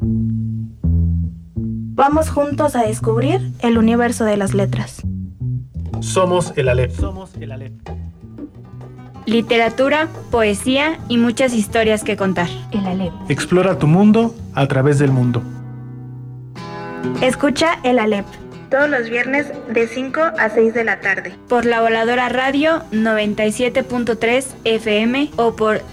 Vamos juntos a descubrir el universo de las letras. Somos el Aleph. Literatura, poesía y muchas historias que contar. El Aleph. Explora tu mundo a través del mundo. Escucha El Aleph todos los viernes de 5 a 6 de la tarde. Por La Voladora Radio 97.3 FM o por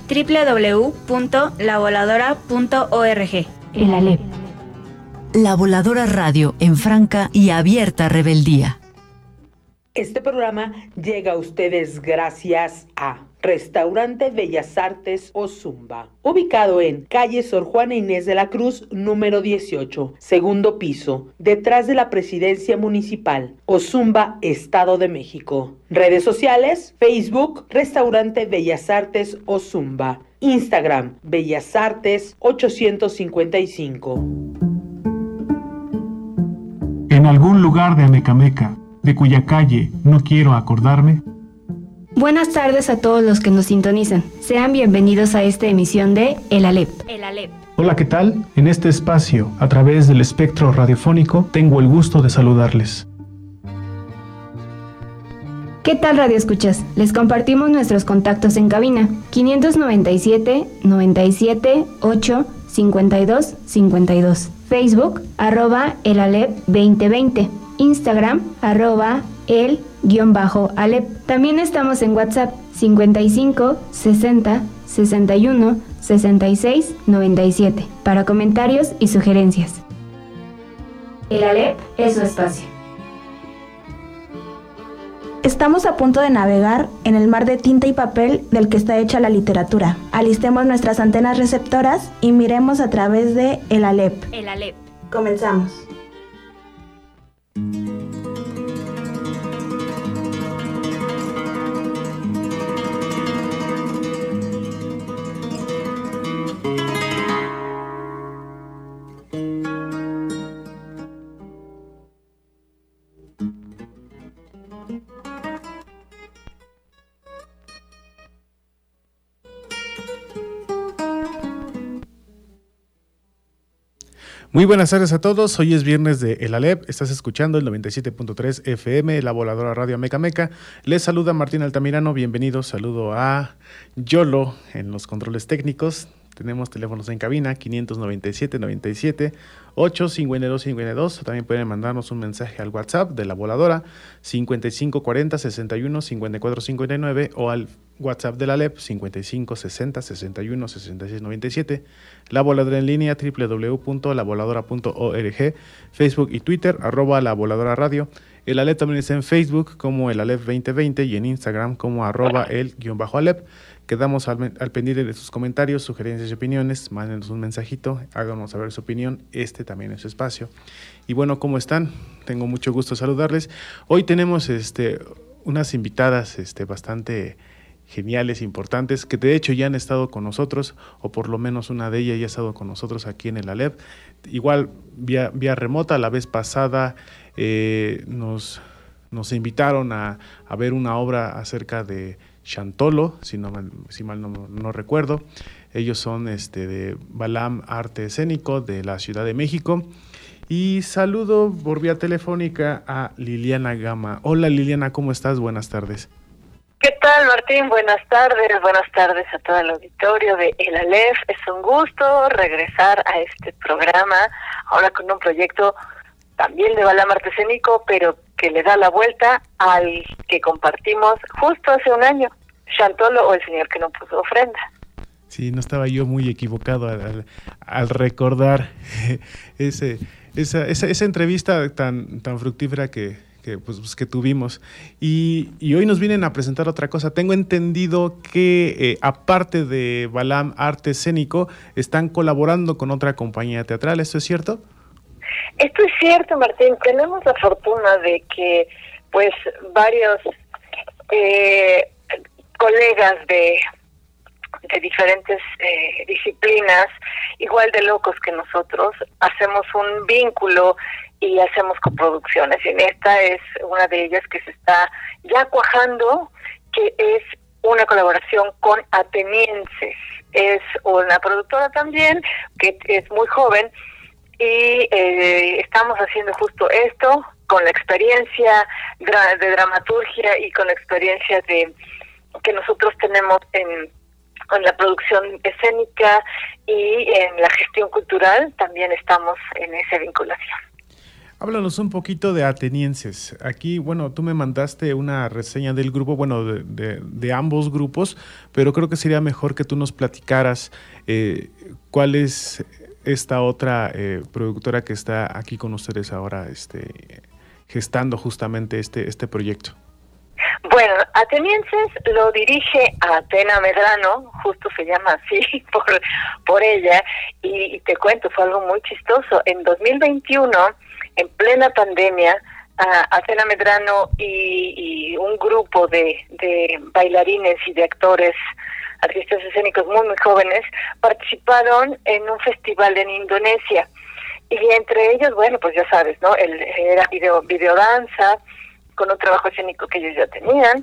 www.lavoladora.org. El Aleph. La Voladora Radio en franca y abierta rebeldía. Este programa llega a ustedes gracias a Restaurante Bellas Artes Ozumba, ubicado en calle Sor Juana Inés de la Cruz, número 18, segundo piso, detrás de la Presidencia Municipal, Ozumba, Estado de México. Redes sociales, Facebook, Restaurante Bellas Artes Ozumba, Instagram, Bellas Artes 855. En algún lugar de Amecameca, de cuya calle no quiero acordarme. Buenas tardes a todos los que nos sintonizan. Sean bienvenidos a esta emisión de El Aleph. El Aleph. Hola, ¿qué tal? En este espacio, a través del espectro radiofónico, tengo el gusto de saludarles. ¿Qué tal, Radio Escuchas? Les compartimos nuestros contactos en cabina: 597 97 8 52 52. Facebook, @el-alep 2020. Instagram, @el_alep. También estamos en WhatsApp, 55 60 61 66 97, para comentarios y sugerencias. El Alep es su espacio. Estamos a punto de navegar en el mar de tinta y papel del que está hecha la literatura. Alistemos nuestras antenas receptoras y miremos a través de El Aleph. El Aleph. Comenzamos. Muy buenas tardes a todos, hoy es viernes de El Aleph, estás escuchando el 97.3 FM, La Voladora Radio Amecameca. Les saluda Martín Altamirano, bienvenidos, saludo a Yolo en los controles técnicos. Tenemos teléfonos en cabina, 597 97 8 52 52. También pueden mandarnos un mensaje al WhatsApp de La Voladora, 55 40 61 54 59, o al WhatsApp de la Aleph, 55 60 61 66 97. La Voladora en línea, www.lavoladora.org, Facebook y Twitter, @La Voladora Radio. El Aleph también está en Facebook como El Aleph 2020 y en Instagram como @el_Aleph. Quedamos al pendiente de sus comentarios, sugerencias y opiniones. Mándenos un mensajito, háganos saber su opinión. Este también es su espacio. Y bueno, ¿cómo están? Tengo mucho gusto saludarles. Hoy tenemos unas invitadas bastante geniales, importantes, que de hecho ya han estado con nosotros, o por lo menos una de ellas ya ha estado con nosotros aquí en el Aleph. Igual vía remota. La vez pasada nos invitaron a ver una obra acerca de Chantolo, si mal no recuerdo. Ellos son de Balam Arte Escénico de la Ciudad de México. Y saludo por vía telefónica a Liliana Gama. Hola Liliana, ¿cómo estás? Buenas tardes. ¿Qué tal, Martín? Buenas tardes a todo el auditorio de El Aleph. Es un gusto regresar a este programa, ahora con un proyecto también de Balam Arte Escénico, pero que le da la vuelta al que compartimos justo hace un año, Chantolo o el señor que no puso ofrenda. Sí, no estaba yo muy equivocado al recordar esa entrevista tan fructífera que tuvimos. Y hoy nos vienen a presentar otra cosa. Tengo entendido que aparte de Balam Arte Escénico, están colaborando con otra compañía teatral. ¿Esto es cierto? Esto es cierto, Martín. Tenemos la fortuna de que varios colegas de diferentes disciplinas, igual de locos que nosotros, hacemos un vínculo y hacemos coproducciones. Y esta es una de ellas que se está ya cuajando, que es una colaboración con Atenienses. Es una productora también que es muy joven y estamos haciendo justo esto con la experiencia de dramaturgia y con la experiencia que nosotros tenemos en la producción escénica y en la gestión cultural. También estamos en esa vinculación. Háblanos un poquito de Atenienses. Aquí, bueno, tú me mandaste una reseña del grupo, bueno, de ambos grupos, pero creo que sería mejor que tú nos platicaras cuál es esta otra productora que está aquí con ustedes ahora gestando justamente este proyecto. Bueno, Atenienses lo dirige Atena Medrano, justo se llama así por ella, y te cuento, fue algo muy chistoso. En 2021, en plena pandemia, Atena Medrano y un grupo de bailarines y de actores, artistas escénicos muy, muy jóvenes, participaron en un festival en Indonesia. Y entre ellos, bueno, pues ya sabes, ¿no? Era videodanza, con un trabajo escénico que ellos ya tenían.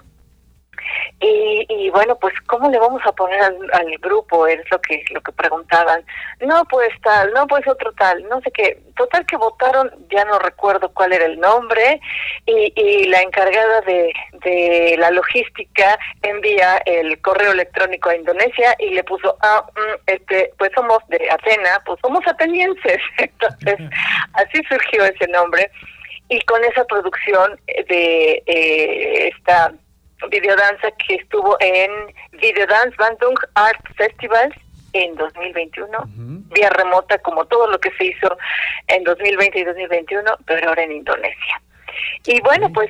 Y bueno, pues ¿cómo le vamos a poner al grupo? Es lo que preguntaban. No, pues tal, no, pues otro tal, no sé qué. Total que votaron, ya no recuerdo cuál era el nombre, y la encargada de la logística envía el correo electrónico a Indonesia y le puso, pues somos de Atena, pues somos atenienses. Entonces, así surgió ese nombre. Y con esa producción de esta videodanza que estuvo en Videodance Bandung Art Festival en 2021, vía remota, como todo lo que se hizo en 2020 y 2021, pero ahora en Indonesia. Y bueno, pues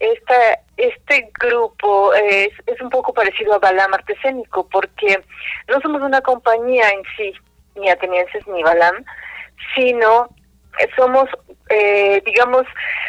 este grupo es un poco parecido a Balam Arte Escénico, porque no somos una compañía en sí, ni Atenienses ni Balam, sino somos, digamos,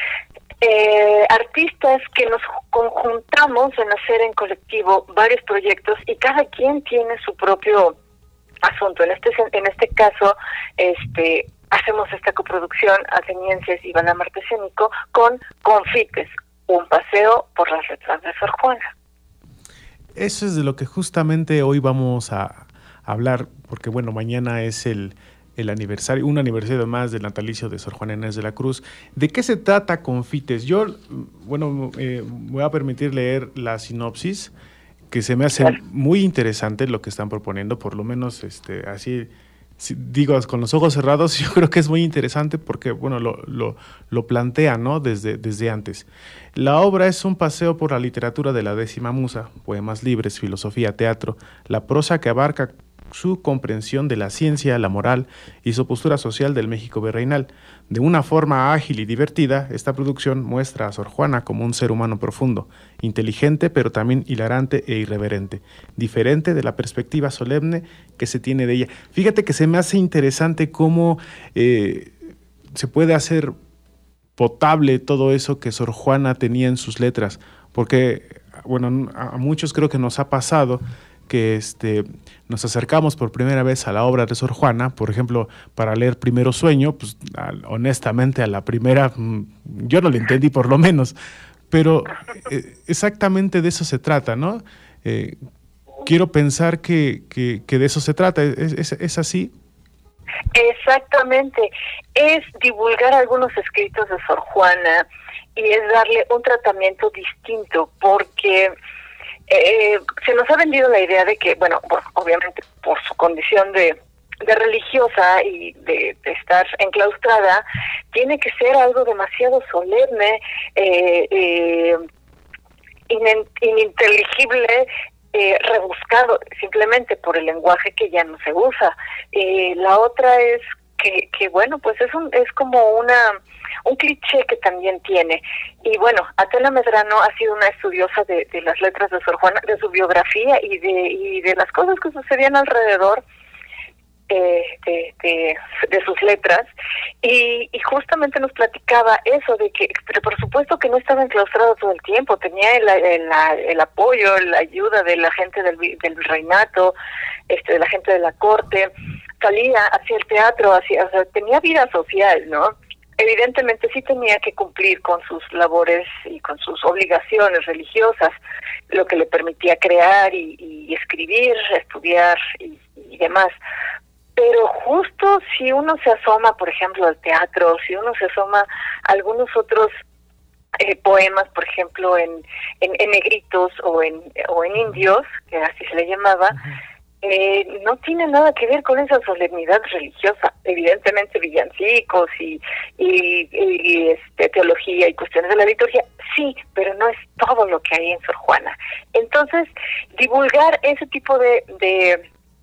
artistas que nos conjuntamos en hacer en colectivo varios proyectos y cada quien tiene su propio asunto. En este caso, hacemos esta coproducción Atenienses y Balam Arte Escénico con Confites, un paseo por las letras de Sor Juana. Eso es de lo que justamente hoy vamos a hablar, porque bueno, mañana es el aniversario, un aniversario más del natalicio de Sor Juana Inés de la Cruz. ¿De qué se trata Confites? Yo, bueno, voy a permitir leer la sinopsis, que se me hace muy interesante lo que están proponiendo, por lo menos así, digo, con los ojos cerrados, yo creo que es muy interesante porque, bueno, lo plantea, ¿no? Desde antes. La obra es un paseo por la literatura de la décima musa, poemas libres, filosofía, teatro, la prosa que abarca su comprensión de la ciencia, la moral y su postura social del México virreinal. De una forma ágil y divertida, esta producción muestra a Sor Juana como un ser humano profundo, inteligente pero también hilarante e irreverente, diferente de la perspectiva solemne que se tiene de ella. Fíjate que se me hace interesante cómo se puede hacer potable todo eso que Sor Juana tenía en sus letras, porque, bueno, a muchos creo que nos ha pasado que nos acercamos por primera vez a la obra de Sor Juana, por ejemplo, para leer Primero Sueño, pues honestamente a la primera yo no le entendí por lo menos, pero exactamente de eso se trata, ¿no? Quiero pensar que de eso se trata, ¿es así? Exactamente, es divulgar algunos escritos de Sor Juana y es darle un tratamiento distinto, porque se nos ha vendido la idea de que, bueno, obviamente por su condición de religiosa y de estar enclaustrada, tiene que ser algo demasiado solemne, ininteligible, rebuscado, simplemente por el lenguaje que ya no se usa. La otra es que bueno, pues es como un cliché que también tiene. Y bueno, Atena Medrano ha sido una estudiosa de las letras de Sor Juana, de su biografía y de las cosas que sucedían alrededor de sus letras, y justamente nos platicaba eso de que, pero por supuesto que no estaba enclaustrado todo el tiempo, tenía el apoyo, la ayuda de la gente del virreinato, de la gente de la corte, salía hacia el teatro, o sea, tenía vida social, ¿no? Evidentemente sí tenía que cumplir con sus labores y con sus obligaciones religiosas, lo que le permitía crear y escribir, estudiar y demás. pero justo si uno se asoma, por ejemplo, al teatro, si uno se asoma a algunos otros poemas, por ejemplo, en negritos o en indios, que así se le llamaba, no tiene nada que ver con esa solemnidad religiosa. Evidentemente villancicos y teología y cuestiones de la liturgia, sí, pero no es todo lo que hay en Sor Juana. Entonces, divulgar ese tipo de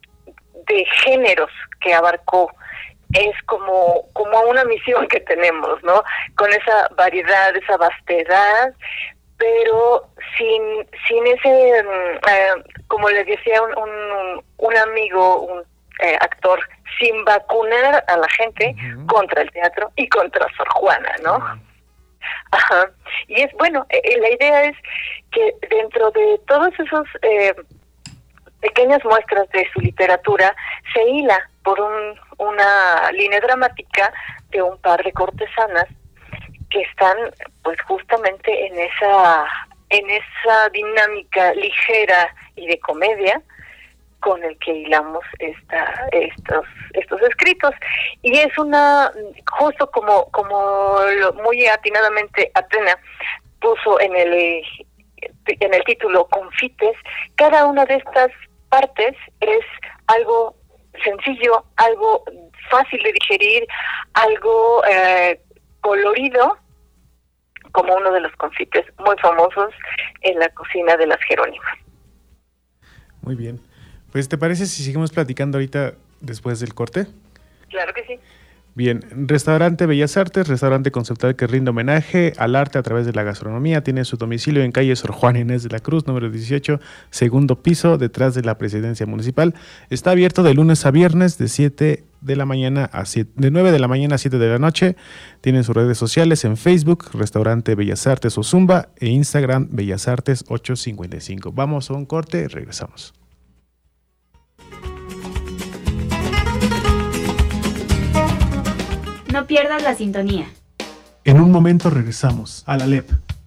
géneros que abarcó es como una misión que tenemos, ¿no? Con esa variedad, esa vastedad, pero sin ese, como les decía un amigo, un actor, sin vacunar a la gente contra el teatro y contra Sor Juana, ¿no? Ajá. Y es bueno, la idea es que dentro de todos esos pequeñas muestras de su literatura se hila por una línea dramática de un par de cortesanas que están pues justamente en esa dinámica ligera y de comedia con el que hilamos estos escritos. Y es justo como muy atinadamente Atena puso en el título Confites, cada una de estas partes es algo sencillo, algo fácil de digerir, algo colorido, como uno de los confites muy famosos en la cocina de las Jerónimas. Muy bien. Pues, ¿te parece si seguimos platicando ahorita después del corte? Claro que sí. Bien, Restaurante Bellas Artes, restaurante conceptual que rinde homenaje al arte a través de la gastronomía. Tiene su domicilio en calle Sor Juana Inés de la Cruz, número 18, segundo piso, detrás de la Presidencia Municipal. Está abierto de lunes a viernes de 9 de la mañana a 7 de la noche. Tienen sus redes sociales en Facebook, Restaurante Bellas Artes Ozumba, e Instagram, Bellas Artes 855. Vamos a un corte, regresamos. No pierdas la sintonía. En un momento regresamos a la LEP.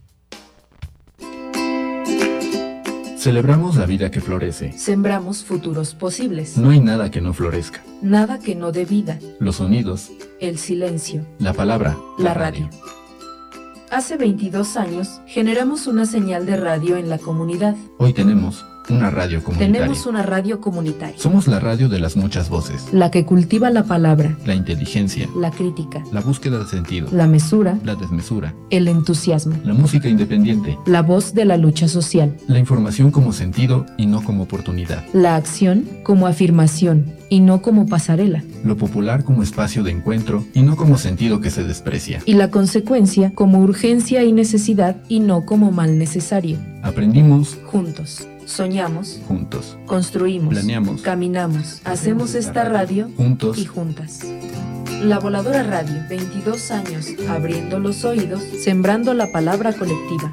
Celebramos la vida que florece. Sembramos futuros posibles. No hay nada que no florezca. Nada que no dé vida. Los sonidos. El silencio. La palabra. La radio. Hace 22 años generamos una señal de radio en la comunidad. Hoy tenemos una radio comunitaria. Tenemos una radio comunitaria. Somos la radio de las muchas voces. La que cultiva la palabra. La inteligencia. La crítica. La búsqueda de sentido. La mesura. La desmesura. El entusiasmo. La música independiente. La voz de la lucha social. La información como sentido y no como oportunidad. La acción como afirmación y no como pasarela. Lo popular como espacio de encuentro y no como sentido que se desprecia. Y la consecuencia como urgencia y necesidad y no como mal necesario. Aprendimos juntos. Soñamos juntos. Construimos. Planeamos. Caminamos. Hacemos esta radio juntos y juntas. La Voladora Radio, 22 años, abriendo los oídos, sembrando la palabra colectiva.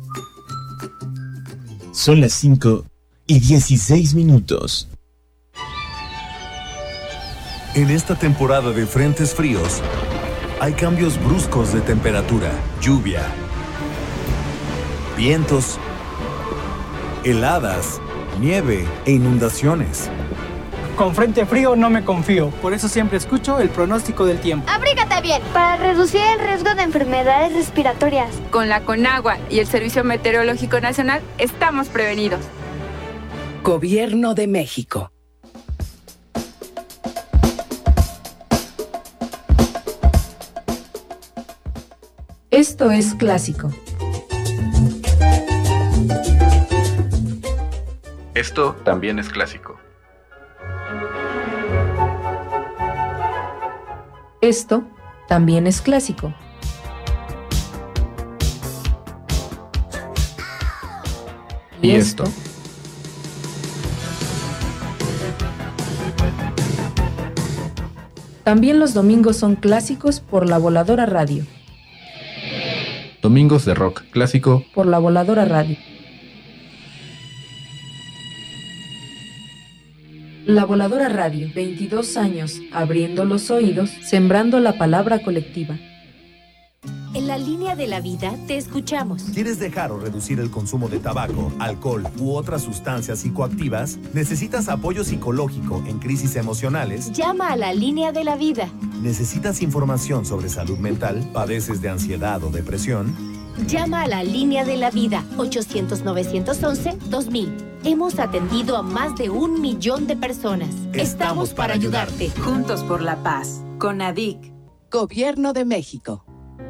Son las 5:16. En esta temporada de frentes fríos, hay cambios bruscos de temperatura, lluvia, vientos, heladas, nieve e inundaciones. Con frente frío no me confío, por eso siempre escucho el pronóstico del tiempo. ¡Abrígate bien! Para reducir el riesgo de enfermedades respiratorias. Con la Conagua y el Servicio Meteorológico Nacional estamos prevenidos. Gobierno de México. Esto es clásico. Esto también es clásico. Esto también es clásico. Y esto. También los domingos son clásicos por la Voladora Radio. Domingos de rock clásico por la Voladora Radio. La Voladora Radio, 22 años, abriendo los oídos, sembrando la palabra colectiva. El la Línea de la Vida te escuchamos. ¿Quieres dejar o reducir el consumo de tabaco, alcohol u otras sustancias psicoactivas? ¿Necesitas apoyo psicológico en crisis emocionales? Llama a la Línea de la Vida. ¿Necesitas información sobre salud mental? ¿Padeces de ansiedad o depresión? Llama a la Línea de la Vida, 800-911-2000. Hemos atendido a más de 1 millón de personas. Estamos para ayudarte. Juntos por la paz. CONADIC. Gobierno de México.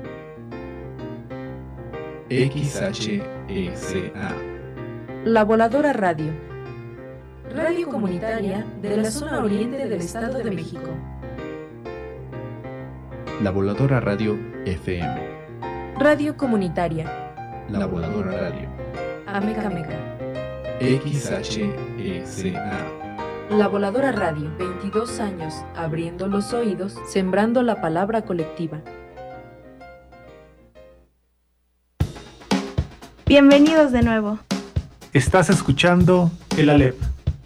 XHECA. La Voladora Radio. Radio comunitaria de la zona oriente del Estado de México. La Voladora Radio FM. Radio comunitaria. La Voladora Radio. Ameca Meca. XHECA. La Voladora Radio, 22 años, abriendo los oídos, sembrando la palabra colectiva. Bienvenidos de nuevo. Estás escuchando el Alep.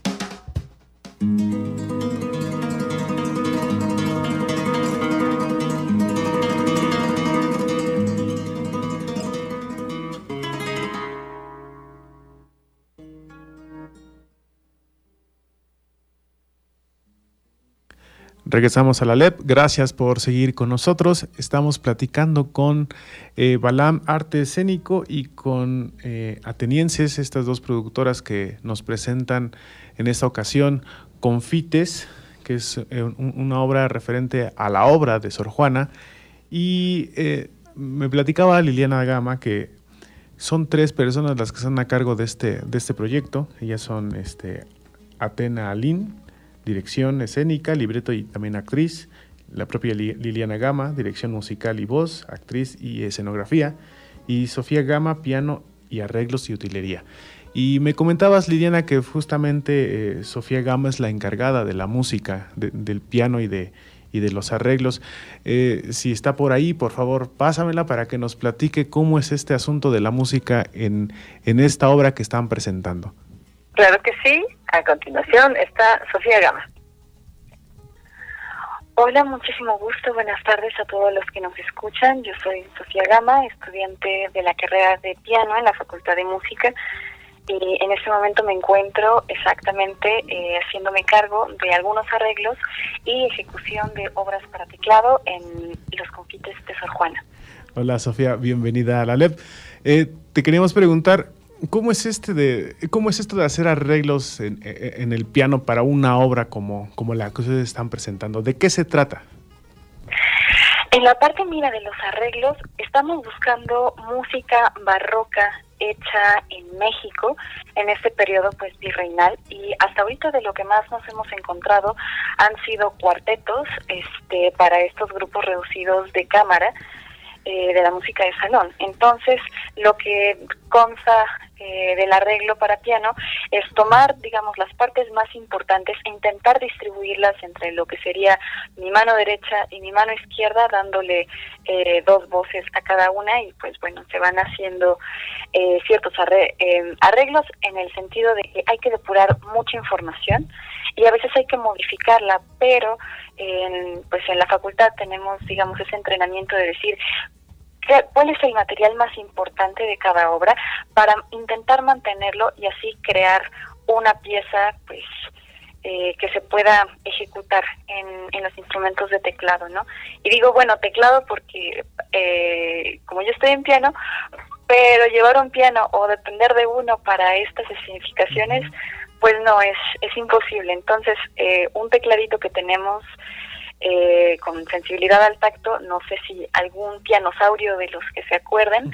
Regresamos a la LEP, gracias por seguir con nosotros. Estamos platicando con Balam Arte Escénico y con Atenienses, estas dos productoras que nos presentan en esta ocasión Confites, que es una obra referente a la obra de Sor Juana. Y me platicaba Liliana Gama que son 3 personas las que están a cargo de este proyecto. Ellas son Atena Alín, dirección escénica, libreto y también actriz, la propia Liliana Gama, dirección musical y voz, actriz y escenografía, y Sofía Gama, piano y arreglos y utilería. Y me comentabas, Liliana, que justamente Sofía Gama es la encargada de la música, del piano y de los arreglos. Si está por ahí, por favor, pásamela para que nos platique cómo es este asunto de la música en esta obra que están presentando. Claro que sí. A continuación está Sofía Gama. Hola, muchísimo gusto. Buenas tardes a todos los que nos escuchan. Yo soy Sofía Gama, estudiante de la carrera de piano en la Facultad de Música, y en este momento me encuentro exactamente haciéndome cargo de algunos arreglos y ejecución de obras para teclado en los Confites de Sor Juana. Hola, Sofía, bienvenida a la LEP. Te queríamos preguntar, ¿cómo es esto de hacer arreglos en el piano para una obra como la que ustedes están presentando? ¿De qué se trata? En la parte de los arreglos estamos buscando música barroca hecha en México en este periodo pues virreinal, y hasta ahorita de lo que más nos hemos encontrado han sido cuartetos para estos grupos reducidos de cámara de la música de salón. Entonces, lo que consta del arreglo para piano es tomar, digamos, las partes más importantes e intentar distribuirlas entre lo que sería mi mano derecha y mi mano izquierda, dándole 2 voces a cada una, y pues bueno, se van haciendo ciertos arreglos en el sentido de que hay que depurar mucha información y a veces hay que modificarla, pero en la facultad tenemos, digamos, ese entrenamiento de decir cuál es el material más importante de cada obra para intentar mantenerlo y así crear una pieza pues que se pueda ejecutar en los instrumentos de teclado, ¿no? Y digo, bueno, teclado porque como yo estoy en piano, pero llevar un piano o depender de uno para estas escenificaciones, pues no, es imposible. Entonces, un tecladito que tenemos con sensibilidad al tacto, no sé si algún pianosaurio de los que se acuerden,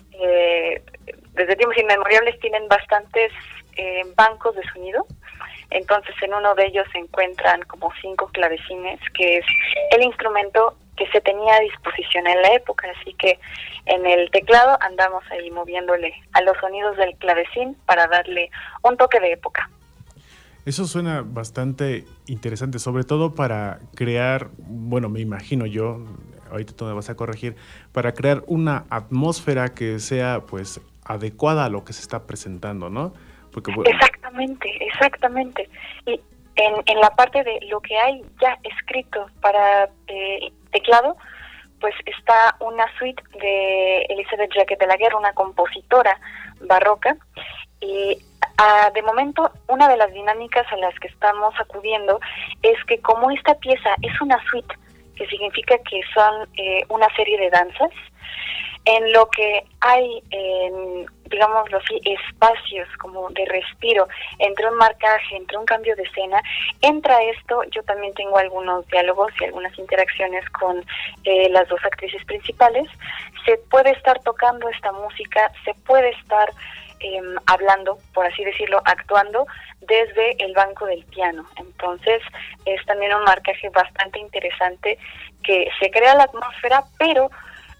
desde tiempos inmemoriales tienen bastantes bancos de sonido. Entonces en uno de ellos se encuentran como 5 clavecines, que es el instrumento que se tenía a disposición en la época, así que en el teclado andamos ahí moviéndole a los sonidos del clavecín para darle un toque de época. Eso suena bastante interesante, sobre todo para crear, bueno, me imagino yo, ahorita tú me vas a corregir, para crear una atmósfera que sea pues adecuada a lo que se está presentando, ¿no? Porque, bueno, Exactamente. Y en la parte de lo que hay ya escrito para teclado, pues está una suite de Elizabeth Jacquet de la Guerra, una compositora barroca, y de momento una de las dinámicas a las que estamos acudiendo es que como esta pieza es una suite, que significa que son una serie de danzas, en lo que hay, digámoslo así, espacios como de respiro entre un marcaje, entre un cambio de escena, entra esto. Yo también tengo algunos diálogos y algunas interacciones con las dos actrices principales. Se puede estar tocando esta música, se puede estar hablando, por así decirlo, actuando desde el banco del piano. Entonces es también un marcaje bastante interesante, que se crea la atmósfera, pero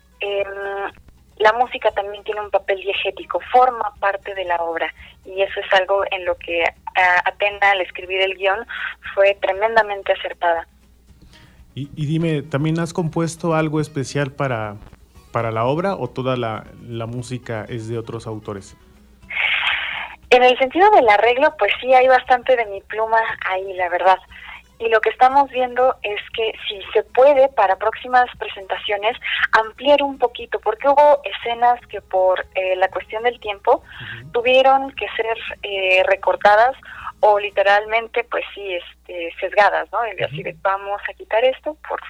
la música también tiene un papel diegético, forma parte de la obra, y eso es algo en lo que Atena, al escribir el guión, fue tremendamente acertada. Y dime, ¿también has compuesto algo especial para la obra, o toda la música es de otros autores? En el sentido del arreglo, pues sí hay bastante de mi pluma ahí, la verdad. Y lo que estamos viendo es que si se puede, para próximas presentaciones, ampliar un poquito, porque hubo escenas que por la cuestión del tiempo tuvieron que ser recortadas o literalmente, pues sí, sesgadas, ¿no? Y así de, vamos a quitar esto por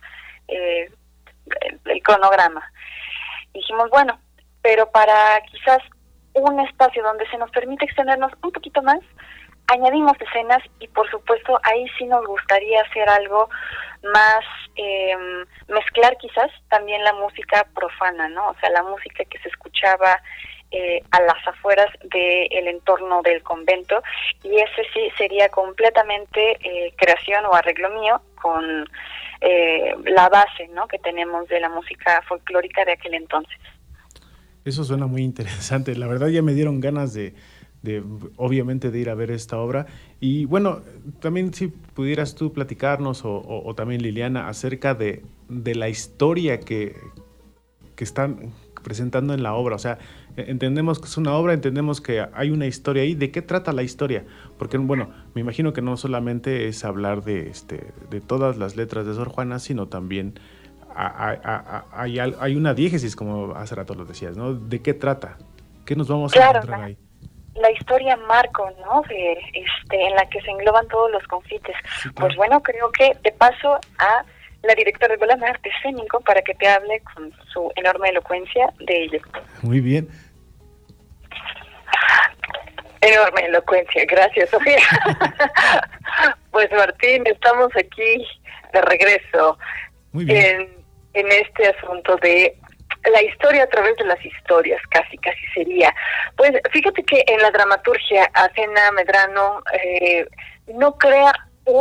el cronograma. Dijimos, bueno, pero para quizás un espacio donde se nos permite extendernos un poquito más, añadimos escenas, y por supuesto ahí sí nos gustaría hacer algo más, mezclar quizás también la música profana, ¿no? O sea, la música que se escuchaba a las afueras del entorno del convento, y ese sí sería completamente creación o arreglo mío con la base, ¿no?, que tenemos de la música folclórica de aquel entonces. Eso suena muy interesante. La verdad ya me dieron ganas de obviamente de ir a ver esta obra. Y bueno, también si pudieras tú platicarnos o también Liliana acerca de la historia que están presentando en la obra. O sea, entendemos que es una obra, entendemos que hay una historia ahí. ¿De qué trata la historia? Porque bueno, me imagino que no solamente es hablar de todas las letras de Sor Juana, sino también hay una diégesis, como hace rato lo decías, ¿no? ¿De qué trata? ¿Qué nos vamos a encontrar ahí? La historia marco, ¿no?, en la que se engloban todos los confites. Sí, claro. Pues bueno, creo que de paso a la directora de Balama Arte Escénico para que te hable con su enorme elocuencia de ello. Muy bien. Enorme elocuencia, gracias, Sofía. Pues Martín, estamos aquí de regreso. Muy bien. En este asunto de la historia a través de las historias, casi sería. Pues fíjate que en la dramaturgia Atena Medrano no crea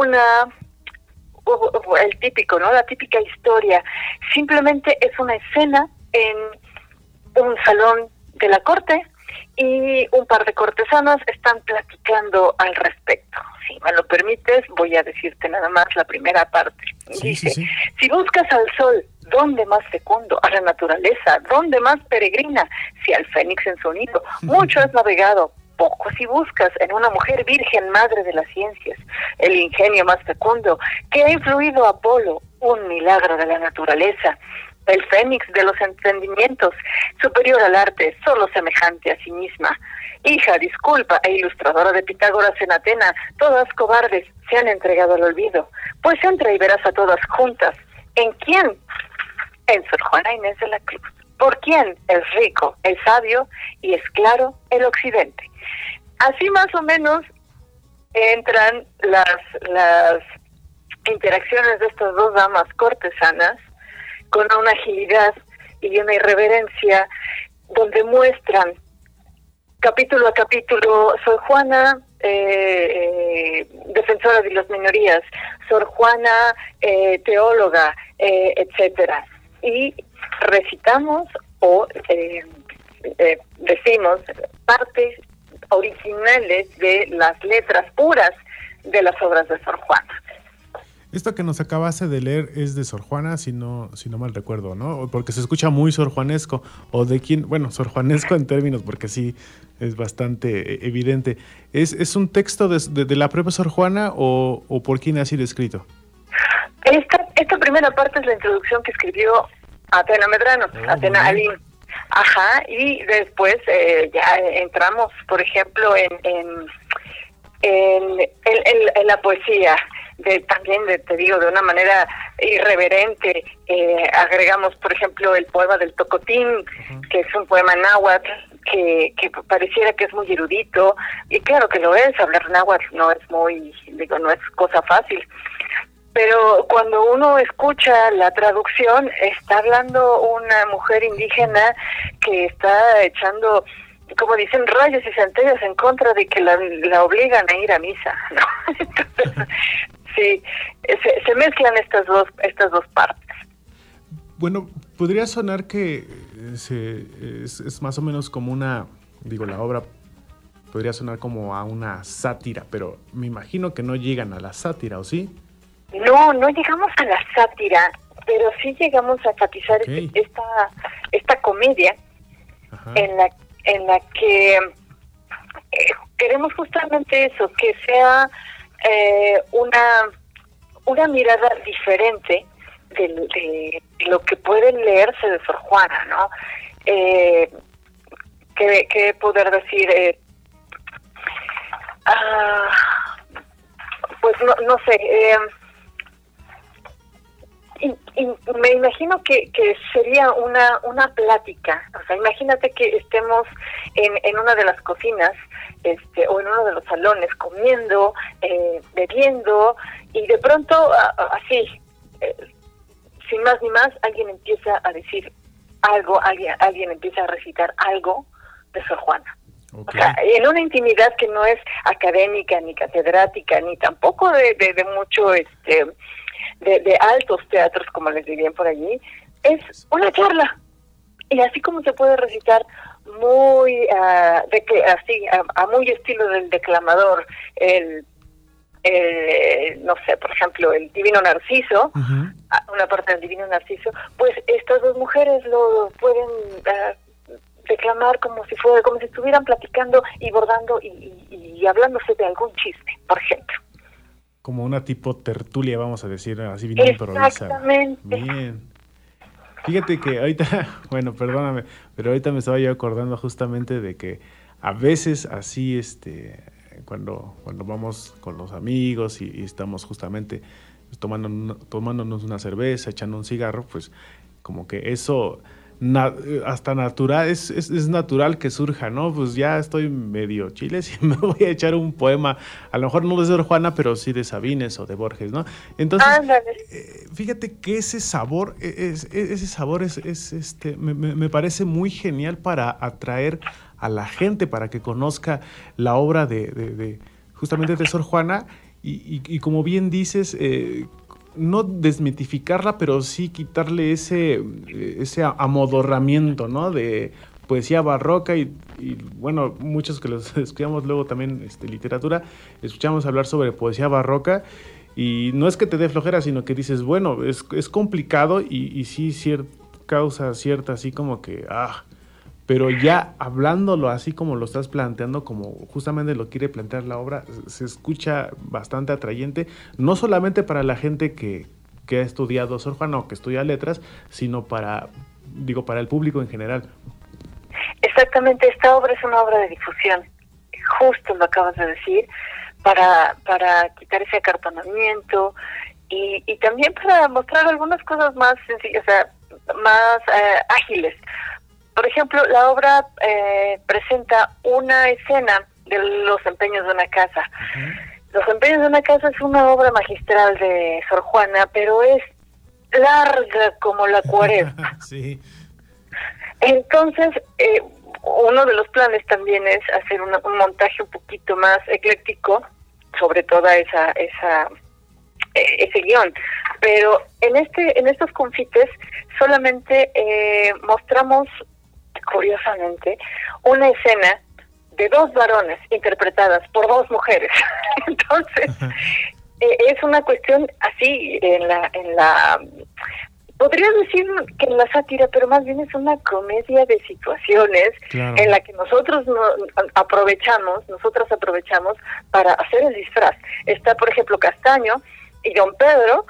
el típico, ¿no?, la típica historia. Simplemente es una escena en un salón de la corte y un par de cortesanos están platicando al respecto. Si me lo permites, voy a decirte nada más la primera parte. Dice, sí. Si buscas al sol, ¿dónde más fecundo? A la naturaleza, ¿dónde más peregrina? Si al fénix en su nido, mucho has navegado, poco si buscas en una mujer virgen, madre de las ciencias, el ingenio más fecundo, que ha influido a Apolo, un milagro de la naturaleza, el fénix de los entendimientos, superior al arte, solo semejante a sí misma. Hija, disculpa, e ilustradora de Pitágoras en Atena, todas cobardes se han entregado al olvido. Pues entra y verás a todas juntas. ¿En quién? En Sor Juana Inés de la Cruz. ¿Por quién? Es rico, es sabio y es claro el occidente. Así más o menos entran las interacciones de estas dos damas cortesanas con una agilidad y una irreverencia donde muestran capítulo a capítulo Sor Juana, defensora de las minorías, Sor Juana, teóloga, etcétera. Y recitamos o decimos partes originales de las letras puras de las obras de Sor Juana. Esto que nos acabaste de leer es de Sor Juana, si no mal recuerdo, ¿no? Porque se escucha muy sorjuanesco, o de quién, bueno, sorjuanesco en términos, porque sí es bastante evidente. ¿Es un texto de la propia Sor Juana o por quién ha sido escrito? Esta primera parte es la introducción que escribió Atena Medrano, Atena Alin. Ajá, y después ya entramos, por ejemplo, en la poesía, también te digo, de una manera irreverente. Agregamos, por ejemplo, el poema del Tocotín, que es un poema náhuatl, que pareciera que es muy erudito, y claro que lo es. Hablar náhuatl no es no es cosa fácil. Pero cuando uno escucha la traducción, está hablando una mujer indígena que está echando, como dicen, rayos y centellas en contra de que la obligan a ir a misa, ¿no? Entonces, sí, se mezclan estas dos partes. Bueno, podría sonar que es más o menos como la obra podría sonar como a una sátira, pero me imagino que no llegan a la sátira, ¿o sí? No llegamos a la sátira, pero sí llegamos a enfatizar esta comedia en la que queremos justamente eso, que sea una mirada diferente de lo que puede leerse de Sor Juana, ¿no? ¿Qué poder decir? Pues no sé. Y me imagino que sería una plática. O sea, imagínate que estemos en una de las cocinas, o en uno de los salones, comiendo, bebiendo, y de pronto, así, sin más ni más, alguien empieza a decir algo, alguien empieza a recitar algo de Sor Juana. Okay. O sea, en una intimidad que no es académica, ni catedrática, ni tampoco de mucho, de altos teatros, como les dirían por allí, es una charla. Y así como se puede recitar muy, a muy estilo del declamador, no sé, por ejemplo, el Divino Narciso, una parte del Divino Narciso, pues estas dos mujeres lo pueden declamar como si estuvieran platicando y bordando y hablándose de algún chiste, por ejemplo. Como una tipo tertulia, vamos a decir, así bien improvisada. Exactamente. Bien. Fíjate que ahorita, bueno, perdóname, pero ahorita me estaba yo acordando justamente de que a veces así, cuando vamos con los amigos y estamos justamente tomándonos una cerveza, echando un cigarro, pues como que eso hasta natural, es natural que surja, ¿no? Pues ya estoy medio chiles y me voy a echar un poema, a lo mejor no de Sor Juana, pero sí de Sabines o de Borges, ¿no? Entonces, fíjate que ese sabor me parece muy genial para atraer a la gente, para que conozca la obra de justamente de Sor Juana y como bien dices, no desmitificarla, pero sí quitarle ese amodorramiento, ¿no? De poesía barroca y bueno, muchos que los estudiamos luego también literatura, escuchamos hablar sobre poesía barroca y no es que te dé flojera, sino que dices, bueno, es complicado y sí causa cierta así como que, pero ya hablándolo así como lo estás planteando, como justamente lo quiere plantear la obra, se escucha bastante atrayente, no solamente para la gente que ha estudiado Sor Juana o que estudia letras, sino para el público en general. Exactamente, esta obra es una obra de difusión, justo lo acabas de decir, para quitar ese acartonamiento y también para mostrar algunas cosas más sencillas, o sea, más ágiles. Por ejemplo, la obra presenta una escena de los empeños de una casa. Los empeños de una casa es una obra magistral de Sor Juana, pero es larga como la Cuaresma. Sí. Entonces, uno de los planes también es hacer un montaje un poquito más ecléctico sobre toda ese guión. Pero en estos confites solamente mostramos, curiosamente, una escena de dos varones interpretadas por dos mujeres. Entonces, es una cuestión así en la podría decir que en la sátira, pero más bien es una comedia de situaciones, claro, en la que nosotras aprovechamos para hacer el disfraz. Está, por ejemplo, Castaño y Don Pedro,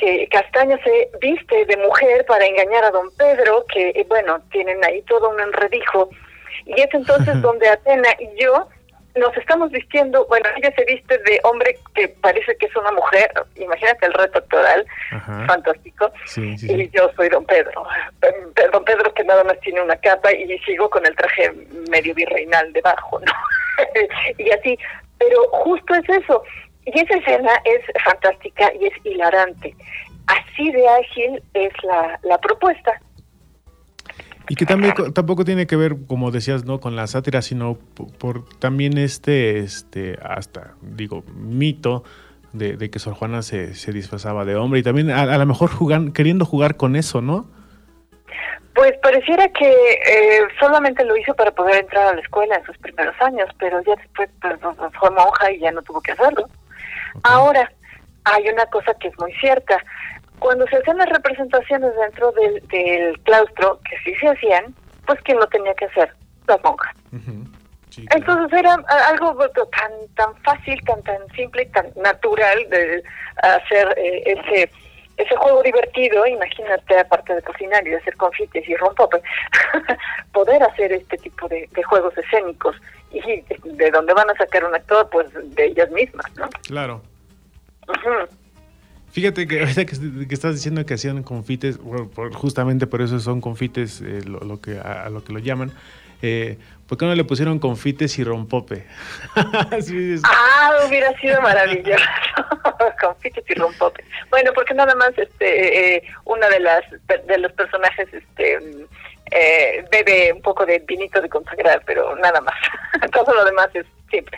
que Castaño se viste de mujer para engañar a don Pedro, que bueno, tienen ahí todo un enredijo, y es entonces donde Atena y yo nos estamos vistiendo, bueno, ella se viste de hombre que parece que es una mujer, imagínate el reto actoral, fantástico, sí. Y yo soy don Pedro que nada más tiene una capa y sigo con el traje medio virreinal debajo, ¿no? Y así, pero justo es eso, y esa escena es fantástica y es hilarante, así de ágil es la propuesta. Y que también tampoco tiene que ver, como decías, no con la sátira, sino por también hasta mito de que Sor Juana se disfrazaba de hombre, y también a lo mejor queriendo jugar con eso, ¿no? Pues pareciera que solamente lo hizo para poder entrar a la escuela en sus primeros años, pero ya después fue monja y ya no tuvo que hacerlo. Okay. Ahora, hay una cosa que es muy cierta. Cuando se hacían las representaciones dentro del claustro, que sí se hacían, pues ¿quién lo tenía que hacer? Las monjas. Uh-huh. Sí, claro. Entonces era algo tan fácil, tan simple, tan natural de hacer ese juego divertido. Imagínate, aparte de cocinar y de hacer confites y rompope, poder hacer este tipo de juegos escénicos. Y de dónde van a sacar un actor, pues de ellas mismas, ¿no? Claro. Uh-huh. Fíjate que ahorita que estás diciendo que hacían confites, bueno, justamente por eso son confites, a lo que lo llaman. ¿Por qué no le pusieron confites y rompope? Sí, hubiera sido maravilloso. Confites y rompope. Bueno, porque nada más una de los personajes bebe un poco de vinito de consagrar, pero nada más. Todo lo demás es siempre.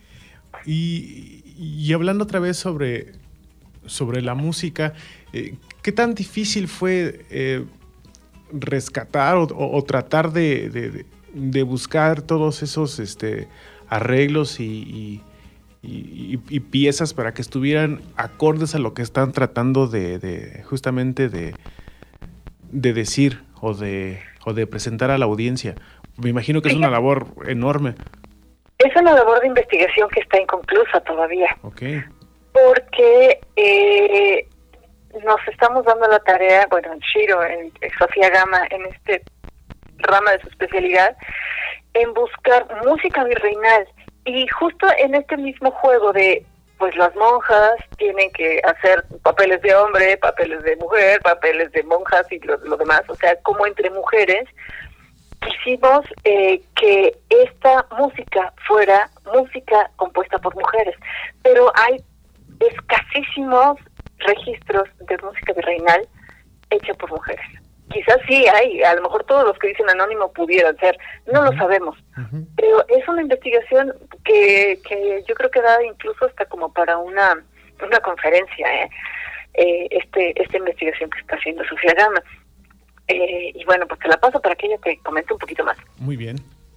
Y hablando otra vez sobre la música, ¿qué tan difícil fue rescatar o tratar de buscar todos esos arreglos y piezas para que estuvieran acordes a lo que están tratando justamente de decir o de presentar a la audiencia? Me imagino que es una labor enorme. Es una labor de investigación que está inconclusa todavía. Okay. Porque nos estamos dando la tarea, bueno, en Shiro, en Sofía Gama, en este rama de su especialidad, en buscar música virreinal. Y justo en este mismo juego de, pues las monjas tienen que hacer papeles de hombre, papeles de mujer, papeles de monjas y lo demás, o sea, como entre mujeres, quisimos que esta música fuera música compuesta por mujeres, pero hay escasísimos registros de música virreinal hecha por mujeres. Quizás sí hay, a lo mejor todos los que dicen anónimo pudieran ser, no lo sabemos, pero es una investigación que yo creo que da incluso hasta como para una conferencia, esta investigación que está haciendo Sofía Gama. Y bueno, pues te la paso para que ella te comente un poquito más. Muy bien.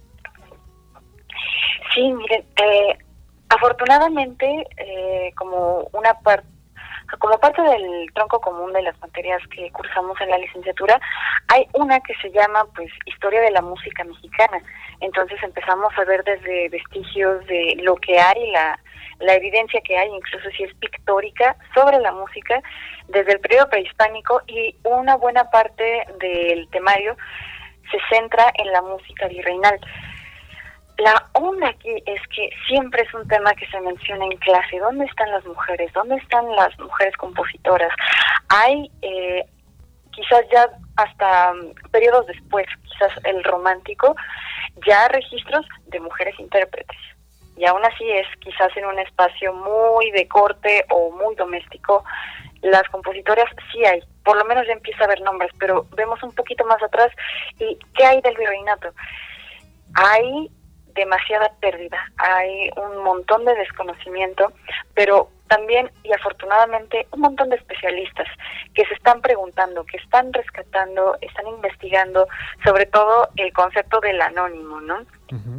Sí, miren, afortunadamente, como parte del tronco común de las materias que cursamos en la licenciatura, hay una que se llama, pues, Historia de la Música Mexicana. Entonces empezamos a ver desde vestigios de lo que hay, la evidencia que hay, incluso si es pictórica, sobre la música, desde el periodo prehispánico, y una buena parte del temario se centra en la música virreinal. La onda aquí es que siempre es un tema que se menciona en clase. ¿Dónde están las mujeres? ¿Dónde están las mujeres compositoras? Hay, quizás ya hasta periodos después, quizás el romántico, ya registros de mujeres intérpretes. Y aún así es quizás en un espacio muy de corte o muy doméstico. Las compositoras sí hay, por lo menos ya empieza a haber nombres, pero vemos un poquito más atrás. ¿Y qué hay del virreinato? Hay demasiada pérdida, hay un montón de desconocimiento, pero también, y afortunadamente, un montón de especialistas que se están preguntando, que están rescatando, están investigando, sobre todo el concepto del anónimo, ¿no? Uh-huh.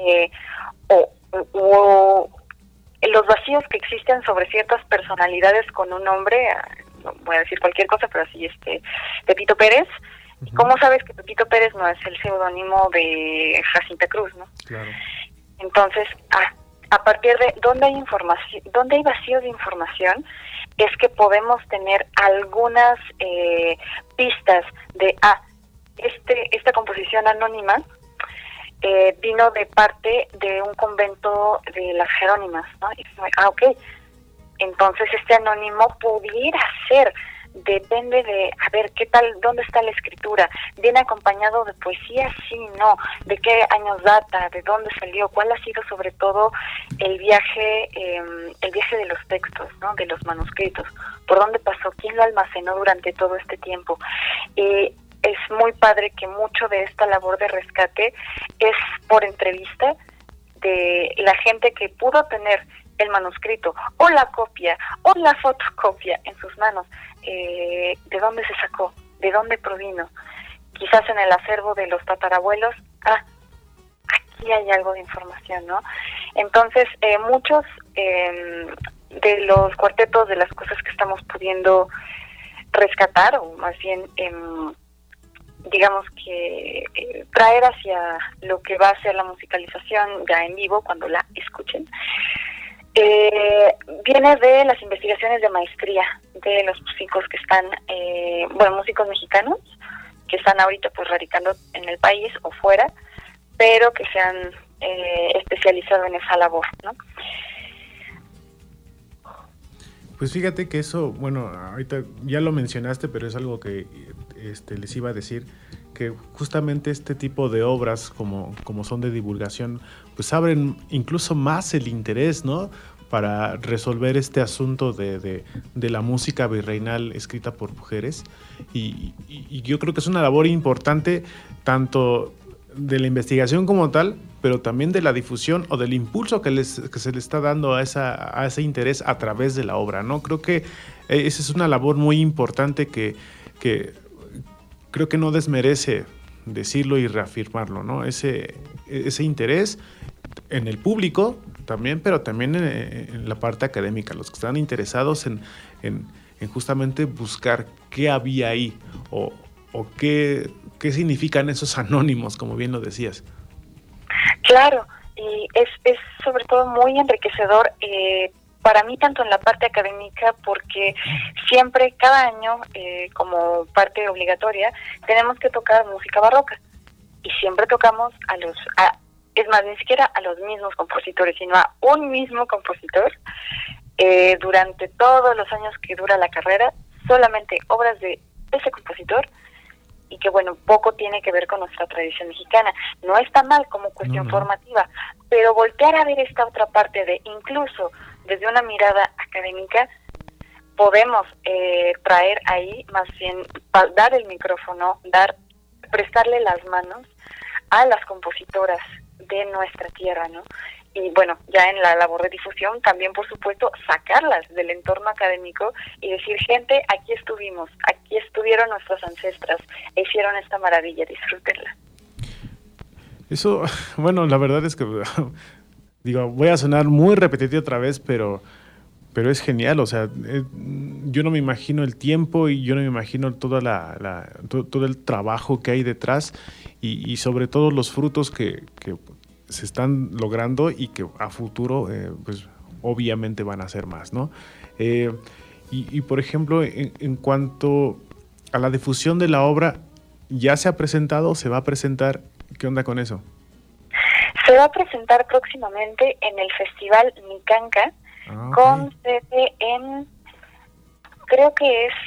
O los vacíos que existen sobre ciertas personalidades con un nombre, no voy a decir cualquier cosa, pero así, Pepito Pérez. Uh-huh. ¿Cómo sabes que Pepito Pérez no es el seudónimo de Jacinta Cruz, no? Claro. Entonces, a partir de dónde hay información, dónde hay vacíos de información, es que podemos tener algunas pistas de, esta composición anónima vino de parte de un convento de las Jerónimas, ¿no? Y ok, entonces este anónimo pudiera ser, depende de, a ver, ¿qué tal, dónde está la escritura? ¿Viene acompañado de poesía? Sí, no. ¿De qué años data? ¿De dónde salió? ¿Cuál ha sido sobre todo el viaje de los textos, ¿no? De los manuscritos? ¿Por dónde pasó? ¿Quién lo almacenó durante todo este tiempo? Es muy padre que mucho de esta labor de rescate es por entrevista de la gente que pudo tener el manuscrito o la copia o la fotocopia en sus manos. ¿De dónde se sacó? ¿De dónde provino? Quizás en el acervo de los tatarabuelos, aquí hay algo de información, ¿no? Entonces, muchos de los cuartetos, de las cosas que estamos pudiendo rescatar, o más bien digamos que traer hacia lo que va a ser la musicalización ya en vivo cuando la escuchen, viene de las investigaciones de maestría de los músicos que están, músicos mexicanos que están ahorita pues radicando en el país o fuera, pero que se han especializado en esa labor, ¿no? Pues fíjate que eso, bueno, ahorita ya lo mencionaste, pero es algo que les iba a decir, que justamente este tipo de obras como son de divulgación, pues abren incluso más el interés, ¿no?, para resolver este asunto de la música virreinal escrita por mujeres, y yo creo que es una labor importante tanto de la investigación como tal, pero también de la difusión o del impulso que se le está dando a ese interés a través de la obra, ¿no? Creo que esa es una labor muy importante que creo que no desmerece decirlo y reafirmarlo, ¿no? Ese interés en el público también, pero también en la parte académica, los que están interesados en justamente buscar qué había ahí o qué significan esos anónimos, como bien lo decías. Claro, y es sobre todo muy enriquecedor para mí, tanto en la parte académica, porque siempre, cada año, como parte obligatoria, tenemos que tocar música barroca, y siempre tocamos es más, ni siquiera a los mismos compositores, sino a un mismo compositor, durante todos los años que dura la carrera, solamente obras de ese compositor, y que bueno, poco tiene que ver con nuestra tradición mexicana. No está mal como cuestión formativa, pero voltear a ver esta otra parte de, incluso desde una mirada académica, podemos traer ahí, más bien, dar el micrófono, prestarle las manos a las compositoras de nuestra tierra, ¿no? Y bueno, ya en la labor de difusión también, por supuesto, sacarlas del entorno académico y decir, gente, aquí estuvimos, aquí estuvieron nuestras ancestras, hicieron esta maravilla, disfrútenla. Eso, bueno, la verdad es que, digo, voy a sonar muy repetitivo otra vez, pero es genial, o sea, yo no me imagino el tiempo y yo no me imagino todo el trabajo que hay detrás y sobre todo los frutos que se están logrando y que a futuro, pues obviamente van a ser más, ¿no? Y por ejemplo, en cuanto a la difusión de la obra, ¿ya se ha presentado? ¿Se va a presentar? ¿Qué onda con eso? Se va a presentar próximamente en el Festival Micanca, con sede en, creo que es,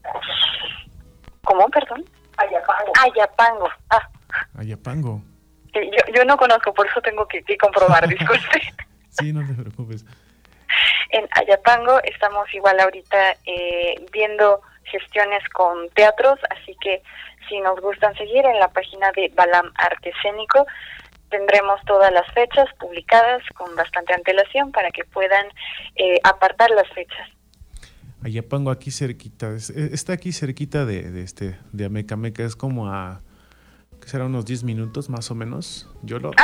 ¿cómo? Perdón. Ayapango. Ayapango. Yo no conozco, por eso tengo que comprobar, disculpe. Sí, no te preocupes. En Ayapango estamos igual ahorita viendo gestiones con teatros, así que si nos gustan seguir en la página de Balam Arte Escénico, tendremos todas las fechas publicadas con bastante antelación para que puedan apartar las fechas. Ayapango, aquí cerquita, está aquí cerquita de Amecameca, es como a, ¿qué será? Unos 10 minutos más o menos. No,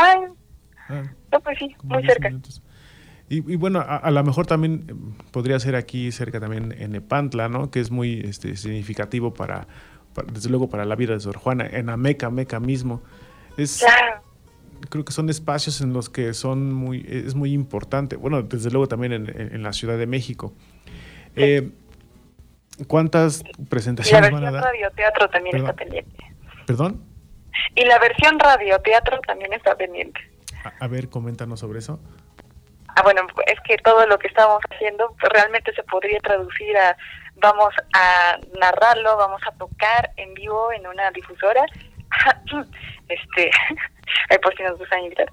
pues sí, muy cerca. Y bueno, a lo mejor también podría ser aquí cerca también en Nepantla, ¿no? Que es muy significativo para desde luego para la vida de Sor Juana, en Amecameca mismo. Claro. Creo que son espacios en los que es muy importante, bueno, desde luego también en la Ciudad de México. ¿Cuántas presentaciones van a dar? Y la versión radioteatro también está pendiente. ¿Perdón? Y la versión radioteatro también está pendiente. A ver, coméntanos sobre eso. Bueno, es que todo lo que estamos haciendo pues, realmente se podría traducir a vamos a narrarlo, vamos a tocar en vivo en una difusora. Ay, por si nos gusta invitar.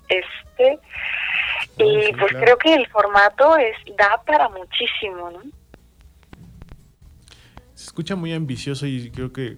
Y pues claro. Creo que el formato da para muchísimo, ¿no? Se escucha muy ambicioso y creo que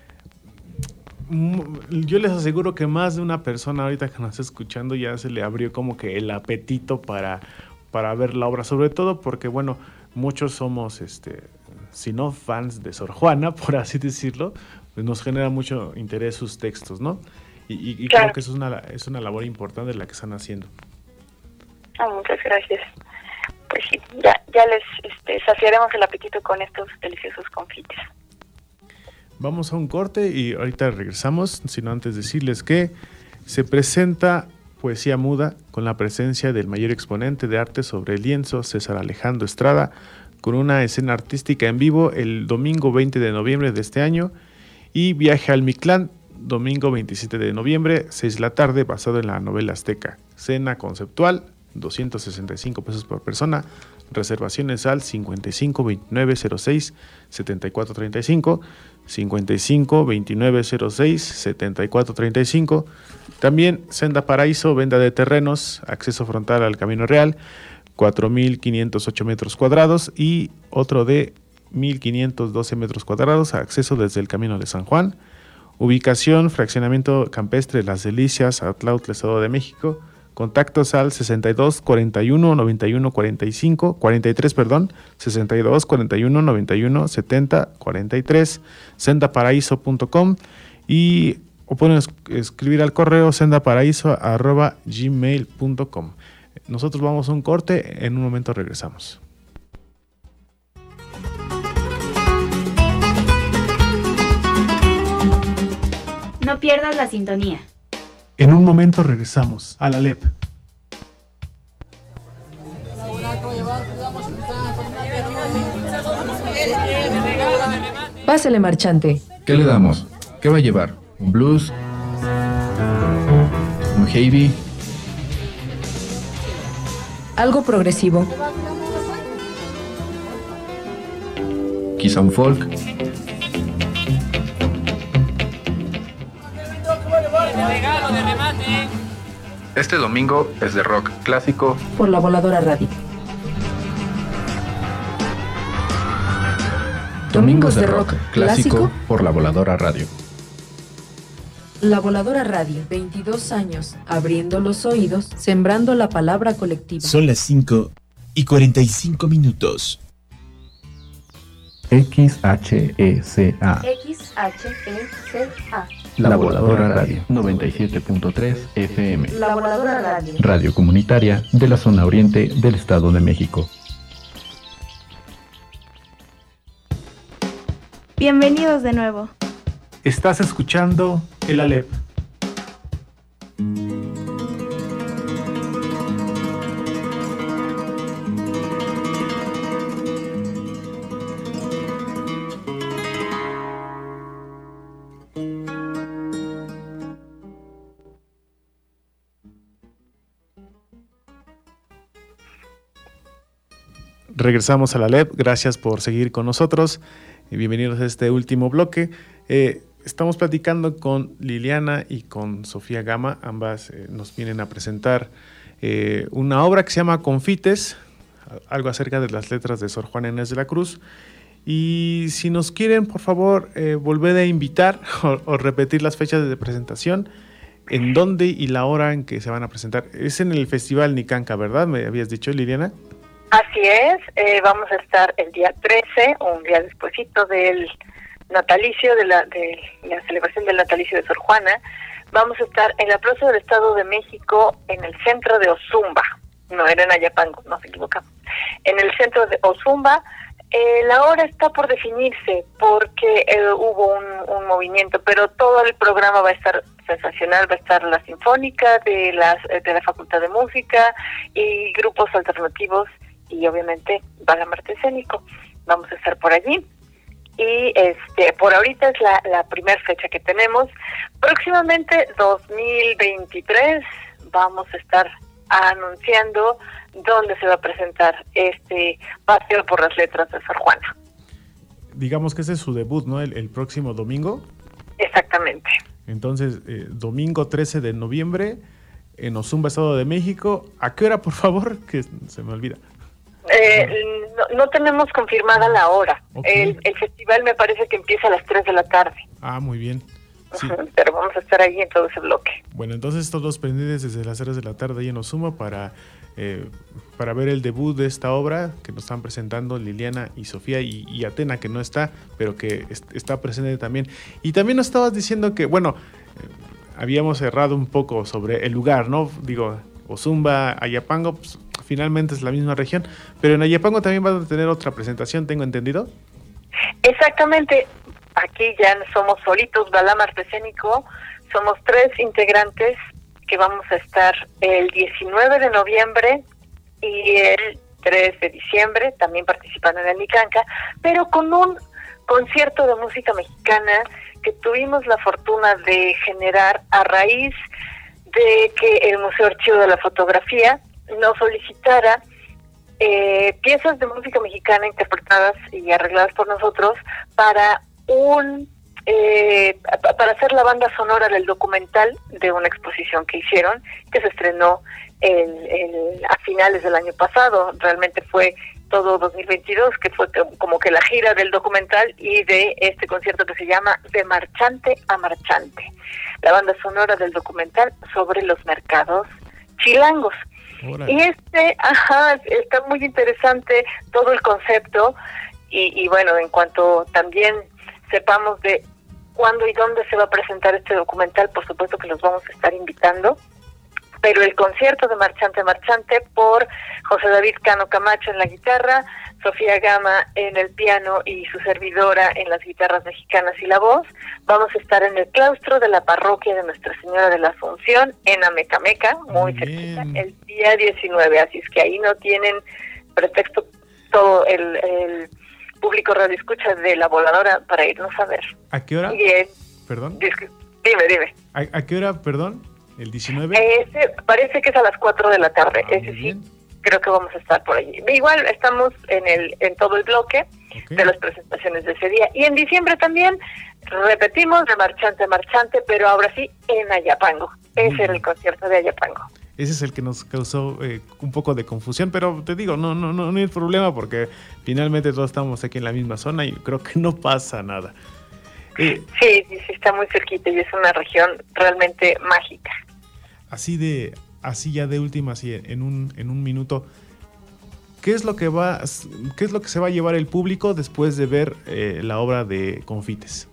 yo les aseguro que más de una persona ahorita que nos está escuchando ya se le abrió como que el apetito para ver la obra, sobre todo porque, bueno, muchos somos, si no fans de Sor Juana, por así decirlo, pues nos genera mucho interés sus textos, ¿no? Y claro. Creo que eso es una labor importante la que están haciendo. Muchas gracias. Pues sí, ya les saciaremos el apetito con estos deliciosos confites. Vamos a un corte y ahorita regresamos, sino antes decirles que se presenta Poesía Muda con la presencia del mayor exponente de arte sobre lienzo, César Alejandro Estrada, con una escena artística en vivo el domingo 20 de noviembre de este año, y Viaje al Mictlán, domingo 27 de noviembre, 6 de la tarde, basado en la novela azteca. Cena conceptual, 265 pesos por persona. Reservaciones al 55 29 06 74 35, 55 29 06 74 35. También Senda Paraíso, venta de terrenos, acceso frontal al Camino Real, 4.508 metros cuadrados, y otro de 1.512 metros cuadrados, acceso desde el Camino de San Juan. Ubicación, fraccionamiento campestre Las Delicias, Atlautla, Estado de México. Contactos al 62 41 91 45 43, 62 41 91 70 43, sendaparaíso.com, o pueden escribir al correo sendaparaíso@gmail.com. Nosotros vamos a un corte, en un momento regresamos. No pierdas la sintonía. En un momento regresamos a la LEP. Pásale, marchante. ¿Qué le damos? ¿Qué va a llevar? ¿Un blues? ¿Un heavy? Algo progresivo. ¿Quizá un folk? Este domingo es de rock clásico por La Voladora Radio. Domingos de rock clásico por La Voladora Radio. La Voladora Radio, 22 años, abriendo los oídos, sembrando la palabra colectiva. Son las 5:45. XHECA. XHECA. La Voladora Radio, 97.3 FM. La Voladora Radio. Radio comunitaria de la zona oriente del Estado de México. Bienvenidos de nuevo. Estás escuchando el ALEP. Regresamos a la LEP, gracias por seguir con nosotros y bienvenidos a este último bloque. Estamos platicando con Liliana y con Sofía Gama, ambas nos vienen a presentar una obra que se llama Confites, algo acerca de las letras de Sor Juana Inés de la Cruz. Y si nos quieren, por favor, volver a invitar o repetir las fechas de presentación, en dónde y la hora en que se van a presentar. Es en el Festival Nicanca, ¿verdad? ¿Me habías dicho, Liliana? Así es, vamos a estar el día 13, un día despuesito del natalicio, de la celebración del natalicio de Sor Juana. Vamos a estar en la Plaza del Estado de México, en el centro de Ozumba. No, era en Ayapango, nos equivocamos. En el centro de Ozumba. La hora está por definirse porque hubo un movimiento, pero todo el programa va a estar sensacional. Va a estar la Sinfónica de la Facultad de Música y grupos alternativos y obviamente Balamarte Escénico. vamos a estar por allí. Y por ahorita es la primera fecha que tenemos. Próximamente, 2023, vamos a estar anunciando dónde se va a presentar este Paseo por las Letras de Sor Juana. Digamos que ese es su debut, ¿no? El próximo domingo. Exactamente. Entonces, domingo 13 de noviembre en Ozumba, Estado de México. ¿A qué hora, por favor? Que se me olvida. No tenemos confirmada la hora. Okay. El festival me parece que empieza a las 3 de la tarde. Ah, muy bien. Sí. Pero vamos a estar ahí en todo ese bloque. Bueno, entonces todos pendientes desde las 3 de la tarde ahí en Ozumba para ver el debut de esta obra que nos están presentando Liliana y Sofía y Atena, que no está, pero que está presente también. Y también nos estabas diciendo que, bueno, habíamos errado un poco sobre el lugar, ¿no? Digo, Ozumba, Ayapango, pues, finalmente es la misma región, pero en Ayapango también van a tener otra presentación, ¿tengo entendido? Exactamente, aquí ya somos solitos, Balama Artescénico, somos 3 integrantes que vamos a estar el 19 de noviembre y el 3 de diciembre, también participando en el Nicanca, pero con un concierto de música mexicana que tuvimos la fortuna de generar a raíz de que el Museo Archivo de la Fotografía nos solicitara piezas de música mexicana interpretadas y arregladas por nosotros para para hacer la banda sonora del documental de una exposición que hicieron, que se estrenó a finales del año pasado. Realmente fue todo 2022, que fue como que la gira del documental y de este concierto que se llama De Marchante a Marchante, la banda sonora del documental sobre los mercados chilangos. Hola. Y está muy interesante todo el concepto y bueno, en cuanto también sepamos de cuándo y dónde se va a presentar este documental, por supuesto que los vamos a estar invitando. Pero el concierto de Marchante a Marchante por José David Cano Camacho en la guitarra, Sofía Gama en el piano y su servidora en las guitarras mexicanas y la voz. Vamos a estar en el claustro de la parroquia de Nuestra Señora de la Asunción en Amecameca, muy cerquita, el día 19. Así es que ahí no tienen pretexto todo el público radioescucha de La Voladora para irnos a ver. ¿A qué hora? Perdón. Dime. ¿A qué hora, perdón? ¿El 19? Parece que es a las 4 de la tarde. Ese sí, creo que vamos a estar por allí. Igual estamos en todo el bloque de las presentaciones de ese día. Y en diciembre también repetimos De Marchante a Marchante, pero ahora sí en Ayapango. Ese era el concierto de Ayapango. Ese es el que nos causó un poco de confusión, pero te digo, no hay problema porque finalmente todos estamos aquí en la misma zona y creo que no pasa nada. Sí, está muy cerquita y es una región realmente mágica. Así ya de última, así en un minuto, ¿qué es lo que se va a llevar el público después de ver la obra de Confites?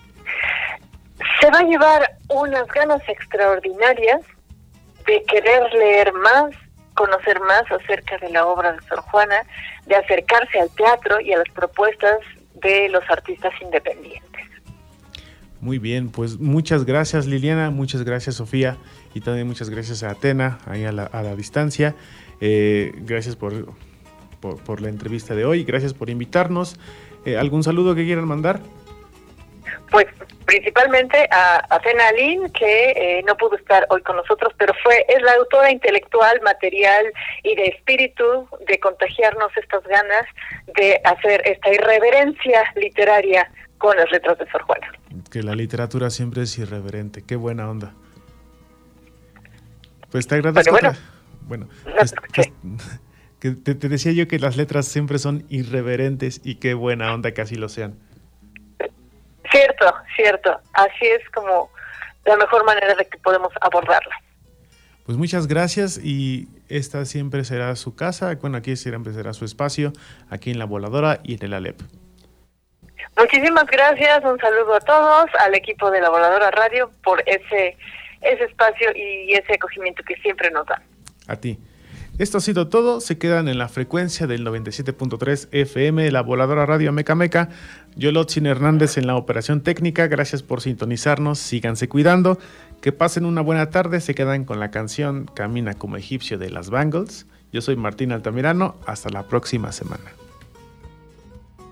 Se va a llevar unas ganas extraordinarias de querer leer más, conocer más acerca de la obra de Sor Juana, de acercarse al teatro y a las propuestas de los artistas independientes. Muy bien, pues muchas gracias Liliana, muchas gracias Sofía y también muchas gracias a Atena, ahí a la distancia. Gracias por la entrevista de hoy, gracias por invitarnos. ¿Algún saludo que quieran mandar? Pues principalmente a Atena Alin, que no pudo estar hoy con nosotros, pero es la autora intelectual, material y de espíritu de contagiarnos estas ganas de hacer esta irreverencia literaria con las letras de Sor Juana. Que la literatura siempre es irreverente, qué buena onda. Pues te agradezco. Bueno, que te decía yo que las letras siempre son irreverentes y qué buena onda que así lo sean. Cierto. Así es como la mejor manera de que podemos abordarla. Pues muchas gracias y esta siempre será su casa. Bueno, aquí siempre será su espacio, aquí en La Voladora y en el Alep. Muchísimas gracias, un saludo a todos, al equipo de La Voladora Radio por ese espacio y ese acogimiento que siempre nos dan. A ti. Esto ha sido todo, se quedan en la frecuencia del 97.3 FM, La Voladora Radio Amecameca. Yo, Lotzin Hernández, en la operación técnica, gracias por sintonizarnos, síganse cuidando, que pasen una buena tarde, se quedan con la canción Camina como egipcio de las Bangles. Yo soy Martín Altamirano, hasta la próxima semana.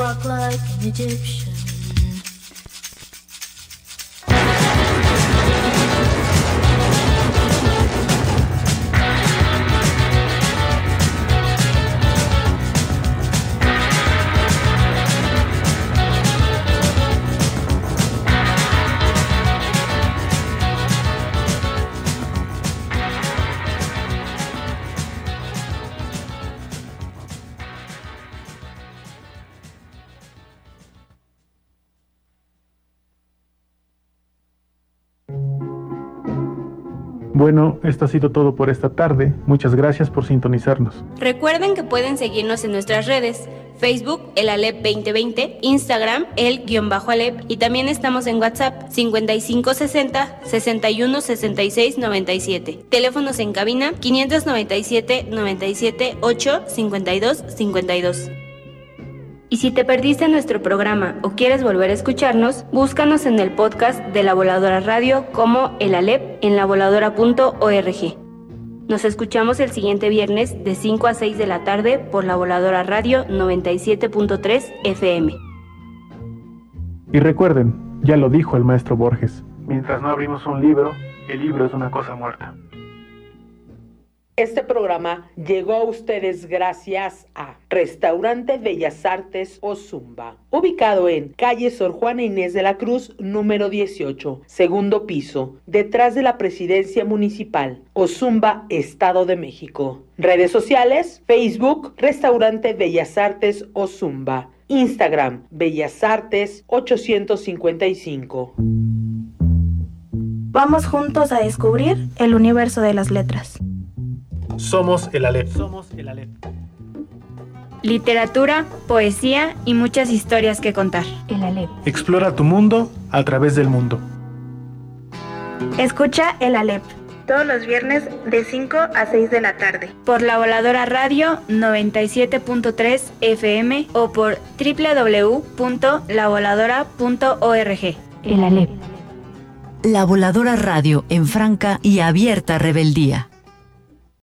rock like an Egyptian. Bueno, esto ha sido todo por esta tarde. Muchas gracias por sintonizarnos. Recuerden que pueden seguirnos en nuestras redes: Facebook, el Alep 2020, Instagram, el_Alep, y también estamos en WhatsApp, 5560 61 66 97. Teléfonos en cabina, 597 97 8 52 52. Y si te perdiste nuestro programa o quieres volver a escucharnos, búscanos en el podcast de La Voladora Radio como El Alep en lavoladora.org. Nos escuchamos el siguiente viernes de 5 a 6 de la tarde por La Voladora Radio 97.3 FM. Y recuerden, ya lo dijo el maestro Borges, mientras no abrimos un libro, el libro es una cosa muerta. Este programa llegó a ustedes gracias a Restaurante Bellas Artes Ozumba, ubicado en calle Sor Juana Inés de la Cruz, número 18, segundo piso, detrás de la Presidencia Municipal, Ozumba, Estado de México. Redes sociales: Facebook, Restaurante Bellas Artes Ozumba, Instagram, Bellas Artes 855. Vamos juntos a descubrir el universo de las letras. Somos el Alep. Literatura, poesía y muchas historias que contar. El Alep. Explora tu mundo a través del mundo. Escucha el Alep todos los viernes de 5 a 6 de la tarde por La Voladora Radio 97.3 FM o por www.lavoladora.org. El Alep. La Voladora Radio en franca y abierta rebeldía.